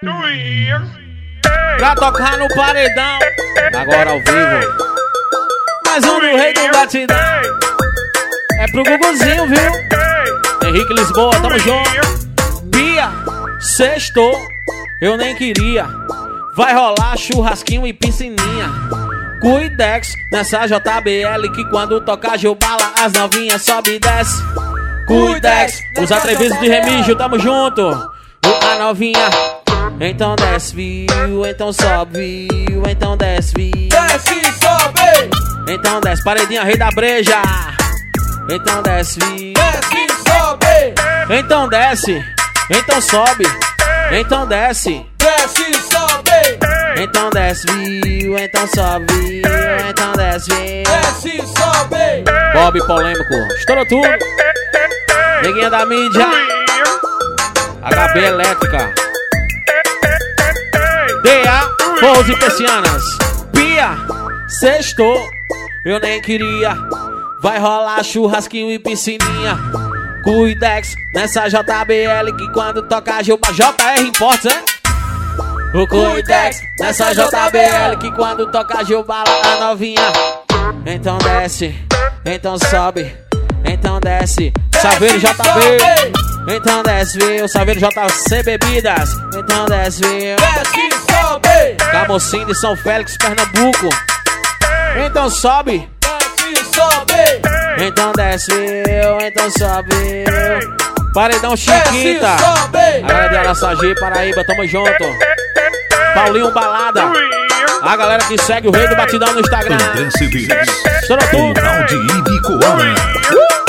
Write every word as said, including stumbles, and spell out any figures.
Pra tocar no paredão, agora ao vivo. Mais um do rei do batidão. É pro Guguzinho, viu? Henrique Lisboa, tamo junto. Bia, sextou, eu nem queria. Vai rolar churrasquinho e piscininha. Cuidex nessa J B L que quando toca Gilbala as novinhas sobe e desce. Cuidex, os atrevidos de Remígio, tamo junto. A novinha, então desce, viu? Então sobe, viu? Então desce, viu? Desce e sobe. Então desce, paredinha, rei da breja. Então desce, viu? Desce e sobe. Então desce, então sobe. Então desce, desce e sobe. Então desce, viu? Então sobe, viu? Então desce, viu? Desce e sobe. Bob polêmico, estourou tudo. Neguinha da mídia, H B elétrica, D A, Forros e Persianas. Pia, sextou, eu nem queria. Vai rolar churrasquinho e piscininha. Cuidex nessa J B L que quando toca Gilba J R Imports, hein? O Cuidex nessa J B L que quando toca Gilbala a novinha. Então desce, então sobe, então desce. Saveiro J B, então desce, viu? Saveiro J C Bebidas, então desce, viu? Desce e sobe. Camocim de São Félix, Pernambuco, então sobe. Desce e sobe. Então desce, viu? Então sobe, viu? Paredão Chiquita, Desce e sobe. a galera de Araçagi, Paraíba, tamo junto. Paulinho Balada, a galera que segue o Rei do Batidão no Instagram. André Cedeiros, Estourou tudo. Ronaldo Ibicoara.